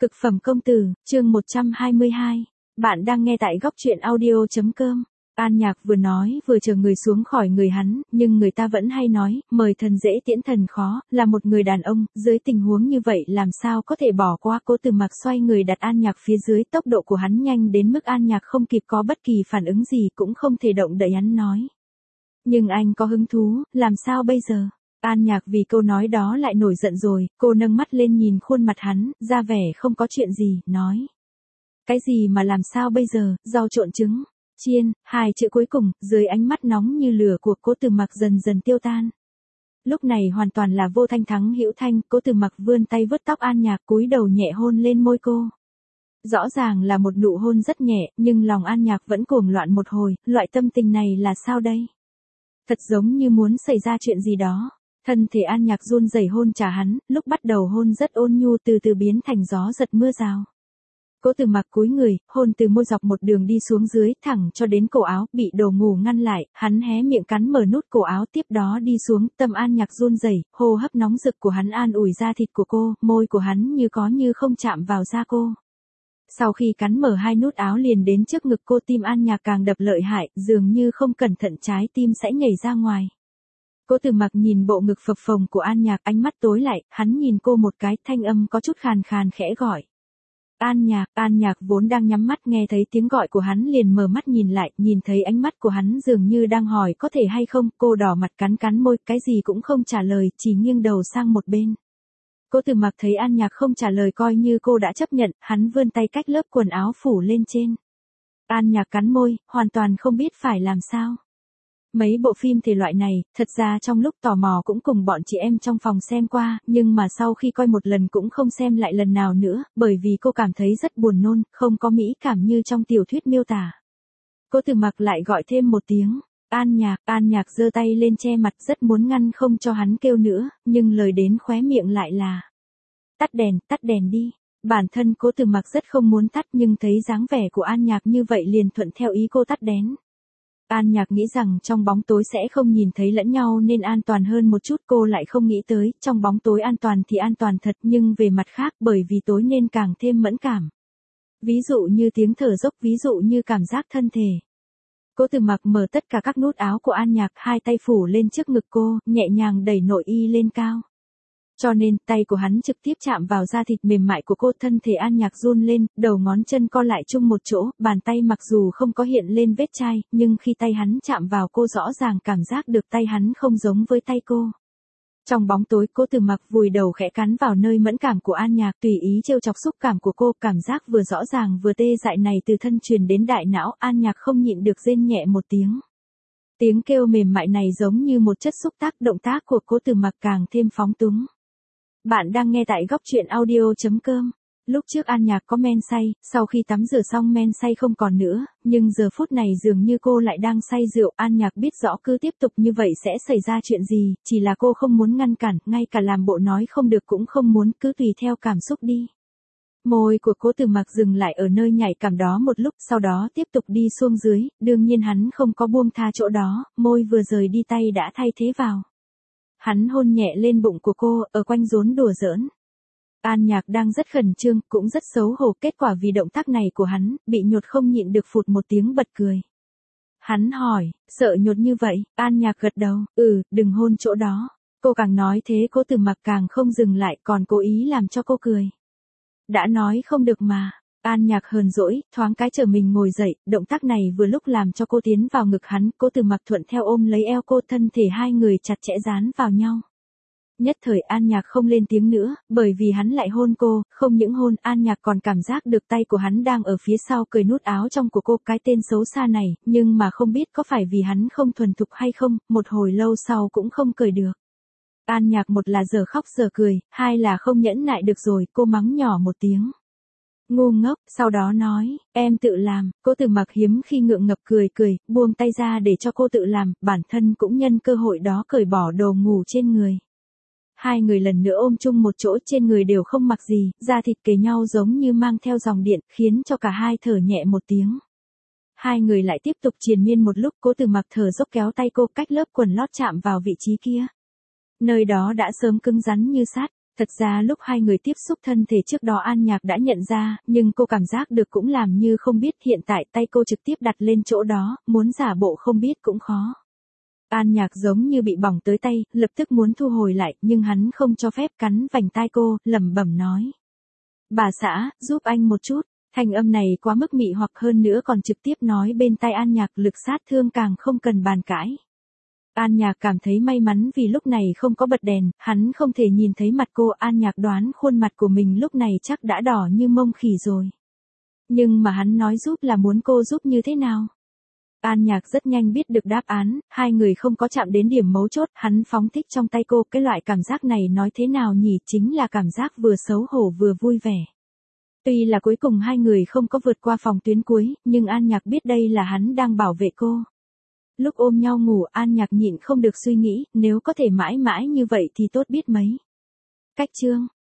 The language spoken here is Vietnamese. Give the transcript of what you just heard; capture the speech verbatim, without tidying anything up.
Cực phẩm công tử, chương một trăm hai mươi hai. Bạn đang nghe tại góc truyện audio.com. An Nhạc vừa nói vừa chờ người xuống khỏi người hắn, nhưng người ta vẫn hay nói, mời thần dễ tiễn thần khó, là một người đàn ông, dưới tình huống như vậy làm sao có thể bỏ qua. Cố Từ Mặc xoay người đặt An Nhạc phía dưới, tốc độ của hắn nhanh đến mức An Nhạc không kịp có bất kỳ phản ứng gì, cũng không thể động đậy hắn nói. Nhưng anh có hứng thú, làm sao bây giờ? An Nhạc vì câu nói đó lại nổi giận rồi, cô nâng mắt lên nhìn khuôn mặt hắn, ra vẻ không có chuyện gì, nói. Cái gì mà làm sao bây giờ, rau trộn trứng, chiên, hai chữ cuối cùng, dưới ánh mắt nóng như lửa của Cố Từ Mặc dần dần tiêu tan. Lúc này hoàn toàn là vô thanh thắng hữu thanh, Cố Từ Mặc vươn tay vuốt tóc An Nhạc, cúi đầu nhẹ hôn lên môi cô. Rõ ràng là một nụ hôn rất nhẹ, nhưng lòng An Nhạc vẫn cuồng loạn một hồi, loại tâm tình này là sao đây? Thật giống như muốn xảy ra chuyện gì đó. Thân thể An Nhạc run rẩy hôn trả hắn, lúc bắt đầu hôn rất ôn nhu từ từ biến thành gió giật mưa rào. Cố Từ Mặc cúi người, hôn từ môi dọc một đường đi xuống dưới, thẳng cho đến cổ áo, bị đồ ngủ ngăn lại, hắn hé miệng cắn mở nút cổ áo, tiếp đó đi xuống, tâm An Nhạc run rẩy, hô hấp nóng rực của hắn an ủi da thịt của cô, môi của hắn như có như không chạm vào da cô. Sau khi cắn mở hai nút áo liền đến trước ngực cô, tim An Nhạc càng đập lợi hại, dường như không cẩn thận trái tim sẽ nhảy ra ngoài. Cố Từ Mặc nhìn bộ ngực phập phồng của An Nhạc, ánh mắt tối lại, hắn nhìn cô một cái, thanh âm có chút khàn khàn khẽ gọi. An Nhạc, An Nhạc vốn đang nhắm mắt nghe thấy tiếng gọi của hắn liền mở mắt nhìn lại, nhìn thấy ánh mắt của hắn dường như đang hỏi có thể hay không, cô đỏ mặt cắn cắn môi, cái gì cũng không trả lời, chỉ nghiêng đầu sang một bên. Cố Từ Mặc thấy An Nhạc không trả lời coi như cô đã chấp nhận, hắn vươn tay cách lớp quần áo phủ lên trên. An Nhạc cắn môi, hoàn toàn không biết phải làm sao. Mấy bộ phim thể loại này, thật ra trong lúc tò mò cũng cùng bọn chị em trong phòng xem qua, nhưng mà sau khi coi một lần cũng không xem lại lần nào nữa, bởi vì cô cảm thấy rất buồn nôn, không có mỹ cảm như trong tiểu thuyết miêu tả. Cố Từ Mặc lại gọi thêm một tiếng, An Nhạc, An Nhạc giơ tay lên che mặt rất muốn ngăn không cho hắn kêu nữa, nhưng lời đến khóe miệng lại là, tắt đèn, tắt đèn đi. Bản thân Cố Từ Mặc rất không muốn tắt nhưng thấy dáng vẻ của An Nhạc như vậy liền thuận theo ý cô tắt đèn. An Nhạc nghĩ rằng trong bóng tối sẽ không nhìn thấy lẫn nhau nên an toàn hơn một chút, cô lại không nghĩ tới, trong bóng tối an toàn thì an toàn thật nhưng về mặt khác bởi vì tối nên càng thêm mẫn cảm. Ví dụ như tiếng thở dốc, ví dụ như cảm giác thân thể. Cố Từ Mặc mở tất cả các nút áo của An Nhạc, hai tay phủ lên trước ngực cô, nhẹ nhàng đẩy nội y lên cao. Cho nên, tay của hắn trực tiếp chạm vào da thịt mềm mại của cô, thân thể An Nhạc run lên, đầu ngón chân co lại chung một chỗ, bàn tay mặc dù không có hiện lên vết chai, nhưng khi tay hắn chạm vào cô rõ ràng cảm giác được tay hắn không giống với tay cô. Trong bóng tối, Cố Từ Mặc vùi đầu khẽ cắn vào nơi mẫn cảm của An Nhạc, tùy ý trêu chọc xúc cảm của cô, cảm giác vừa rõ ràng vừa tê dại này từ thân truyền đến đại não, An Nhạc không nhịn được rên nhẹ một tiếng. Tiếng kêu mềm mại này giống như một chất xúc tác, động tác của Cố Từ Mặc càng thêm phóng túng. Bạn đang nghe tại góc truyện audio.com. Lúc trước An Nhạc có men say, sau khi tắm rửa xong men say không còn nữa, nhưng giờ phút này dường như cô lại đang say rượu. An Nhạc biết rõ cứ tiếp tục như vậy sẽ xảy ra chuyện gì, chỉ là cô không muốn ngăn cản, ngay cả làm bộ nói không được cũng không muốn, cứ tùy theo cảm xúc đi. Môi của Cố Từ Mặc dừng lại ở nơi nhạy cảm đó một lúc, sau đó tiếp tục đi xuống dưới, đương nhiên hắn không có buông tha chỗ đó, môi vừa rời đi tay đã thay thế vào. Hắn hôn nhẹ lên bụng của cô, ở quanh rốn đùa giỡn. An Nhạc đang rất khẩn trương, cũng rất xấu hổ, kết quả vì động tác này của hắn, bị nhột không nhịn được phụt một tiếng bật cười. Hắn hỏi, sợ nhột như vậy, An Nhạc gật đầu, ừ, đừng hôn chỗ đó. Cô càng nói thế Cố Từ Mặc càng không dừng lại, còn cố ý làm cho cô cười. Đã nói không được mà. An Nhạc hờn dỗi, thoáng cái trở mình ngồi dậy, động tác này vừa lúc làm cho cô tiến vào ngực hắn, Cố Từ Mặc thuận theo ôm lấy eo cô, thân thể hai người chặt chẽ dán vào nhau. Nhất thời An Nhạc không lên tiếng nữa, bởi vì hắn lại hôn cô, không những hôn, An Nhạc còn cảm giác được tay của hắn đang ở phía sau cởi nút áo trong của cô, cái tên xấu xa này, nhưng mà không biết có phải vì hắn không thuần thục hay không, một hồi lâu sau cũng không cởi được. An Nhạc một là giờ khóc giờ cười, hai là không nhẫn nại được rồi, cô mắng nhỏ một tiếng. Ngu ngốc, sau đó nói, em tự làm. Cố Từ Mặc hiếm khi ngượng ngập cười cười, buông tay ra để cho cô tự làm, bản thân cũng nhân cơ hội đó cởi bỏ đồ ngủ trên người. Hai người lần nữa ôm chung một chỗ, trên người đều không mặc gì, da thịt kề nhau giống như mang theo dòng điện, khiến cho cả hai thở nhẹ một tiếng. Hai người lại tiếp tục triền miên một lúc, Cố Từ Mặc thở dốc kéo tay cô cách lớp quần lót chạm vào vị trí kia. Nơi đó đã sớm cứng rắn như sắt. Thật ra lúc hai người tiếp xúc thân thể trước đó An Nhạc đã nhận ra, nhưng cô cảm giác được cũng làm như không biết, hiện tại tay cô trực tiếp đặt lên chỗ đó, muốn giả bộ không biết cũng khó. An Nhạc giống như bị bỏng tới tay, lập tức muốn thu hồi lại, nhưng hắn không cho phép, cắn vành tai cô, lẩm bẩm nói. Bà xã, giúp anh một chút. Thanh âm này quá mức mị hoặc, hơn nữa còn trực tiếp nói bên tai An Nhạc, lực sát thương càng không cần bàn cãi. An Nhạc cảm thấy may mắn vì lúc này không có bật đèn, hắn không thể nhìn thấy mặt cô. An Nhạc đoán khuôn mặt của mình lúc này chắc đã đỏ như mông khỉ rồi. Nhưng mà hắn nói giúp là muốn cô giúp như thế nào? An Nhạc rất nhanh biết được đáp án, hai người không có chạm đến điểm mấu chốt, hắn phóng thích trong tay cô, cái loại cảm giác này nói thế nào nhỉ, chính là cảm giác vừa xấu hổ vừa vui vẻ. Tuy là cuối cùng hai người không có vượt qua phòng tuyến cuối, nhưng An Nhạc biết đây là hắn đang bảo vệ cô. Lúc ôm nhau ngủ, An Nhạc nhịn không được suy nghĩ, nếu có thể mãi mãi như vậy thì tốt biết mấy. Cách chương